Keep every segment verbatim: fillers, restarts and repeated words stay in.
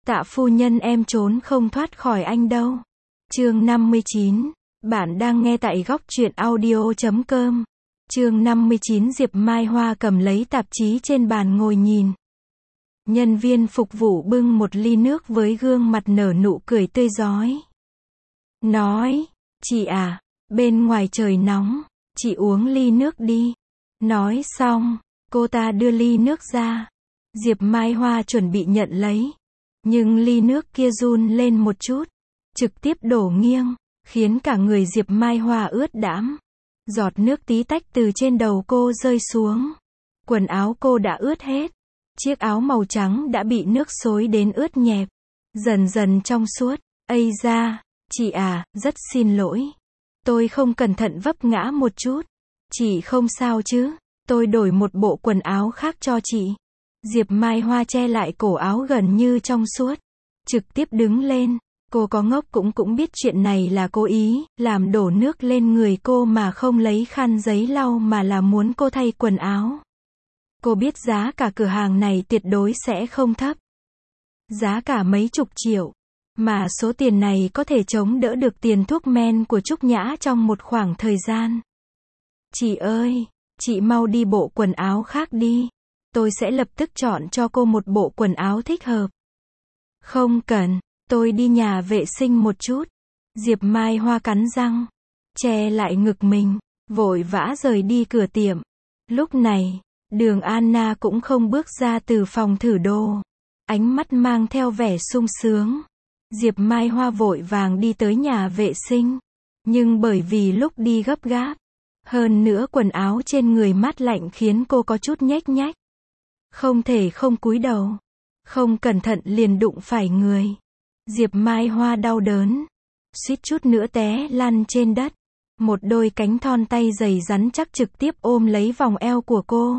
Tạ phu nhân em trốn không thoát khỏi anh đâu. Chương năm mươi chín. Bạn đang nghe tại góc truyện audio chấm com. Chương năm mươi chín. Diệp Mai Hoa cầm lấy tạp chí trên bàn ngồi nhìn. Nhân viên phục vụ bưng một ly nước với gương mặt nở nụ cười tươi rói. Nói, chị à, bên ngoài trời nóng, chị uống ly nước đi. Nói xong, cô ta đưa ly nước ra. Diệp Mai Hoa chuẩn bị nhận lấy. Nhưng ly nước kia run lên một chút, trực tiếp đổ nghiêng, khiến cả người Diệp Mai Hoa ướt đẫm. Giọt nước tí tách từ trên đầu cô rơi xuống. Quần áo cô đã ướt hết. Chiếc áo màu trắng đã bị nước xối đến ướt nhẹp, dần dần trong suốt. Ây da, chị à, rất xin lỗi. Tôi không cẩn thận vấp ngã một chút. Chị không sao chứ? Tôi đổi một bộ quần áo khác cho chị. Diệp Mai Hoa che lại cổ áo gần như trong suốt, trực tiếp đứng lên. Cô có ngốc cũng cũng biết chuyện này là cố ý, làm đổ nước lên người cô mà không lấy khăn giấy lau mà là muốn cô thay quần áo. Cô biết giá cả cửa hàng này tuyệt đối sẽ không thấp. Giá cả mấy chục triệu. Mà số tiền này có thể chống đỡ được tiền thuốc men của Trúc Nhã trong một khoảng thời gian. Chị ơi, chị mau đi bộ quần áo khác đi. Tôi sẽ lập tức chọn cho cô một bộ quần áo thích hợp. Không cần, tôi đi nhà vệ sinh một chút. Diệp Mai Hoa cắn răng, che lại ngực mình, vội vã rời đi cửa tiệm. Lúc này, Đường Anna cũng không bước ra từ phòng thử đồ. Ánh mắt mang theo vẻ sung sướng. Diệp Mai Hoa vội vàng đi tới nhà vệ sinh. Nhưng bởi vì lúc đi gấp gáp, hơn nữa quần áo trên người mát lạnh khiến cô có chút nhếch nhách. Không thể không cúi đầu. Không cẩn thận liền đụng phải người. Diệp Mai Hoa đau đớn, suýt chút nữa té lăn trên đất. Một đôi cánh thon tay dày rắn chắc trực tiếp ôm lấy vòng eo của cô.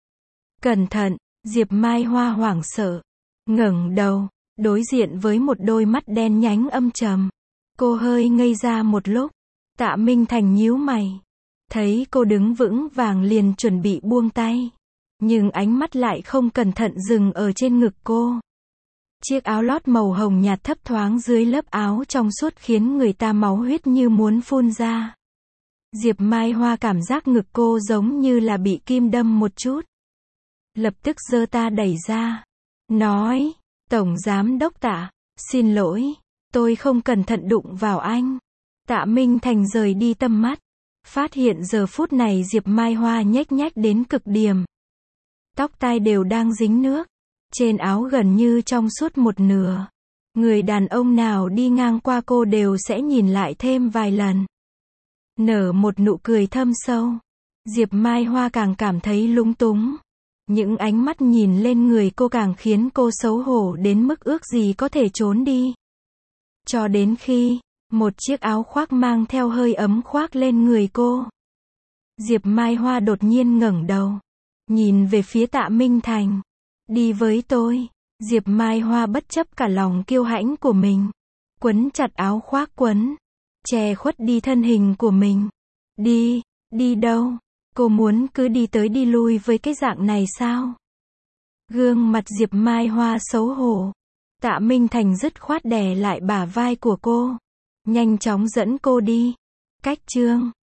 Cẩn thận, Diệp Mai Hoa hoảng sợ, ngẩng đầu, đối diện với một đôi mắt đen nhánh âm trầm. Cô hơi ngây ra một lúc. Tạ Minh Thành nhíu mày, thấy cô đứng vững vàng liền chuẩn bị buông tay. Nhưng ánh mắt lại không cẩn thận dừng ở trên ngực cô. Chiếc áo lót màu hồng nhạt thấp thoáng dưới lớp áo trong suốt khiến người ta máu huyết như muốn phun ra. Diệp Mai Hoa cảm giác ngực cô giống như là bị kim đâm một chút. Lập tức giơ ta đẩy ra. Nói, Tổng Giám Đốc Tạ, xin lỗi, tôi không cẩn thận đụng vào anh. Tạ Minh Thành rời đi tầm mắt. Phát hiện giờ phút này Diệp Mai Hoa nhếch nhách đến cực điểm. Tóc tai đều đang dính nước. Trên áo gần như trong suốt một nửa. Người đàn ông nào đi ngang qua cô đều sẽ nhìn lại thêm vài lần. Nở một nụ cười thâm sâu. Diệp Mai Hoa càng cảm thấy lúng túng. Những ánh mắt nhìn lên người cô càng khiến cô xấu hổ đến mức ước gì có thể trốn đi. Cho đến khi, một chiếc áo khoác mang theo hơi ấm khoác lên người cô. Diệp Mai Hoa đột nhiên ngẩng đầu. Nhìn về phía Tạ Minh Thành. Đi với tôi. Diệp Mai Hoa bất chấp cả lòng kiêu hãnh của mình. Quấn chặt áo khoác quấn. Che khuất đi thân hình của mình. Đi, đi đâu? Cô muốn cứ đi tới đi lui với cái dạng này sao? Gương mặt Diệp Mai Hoa xấu hổ. Tạ Minh Thành dứt khoát đè lại bả vai của cô. Nhanh chóng dẫn cô đi. Cách chương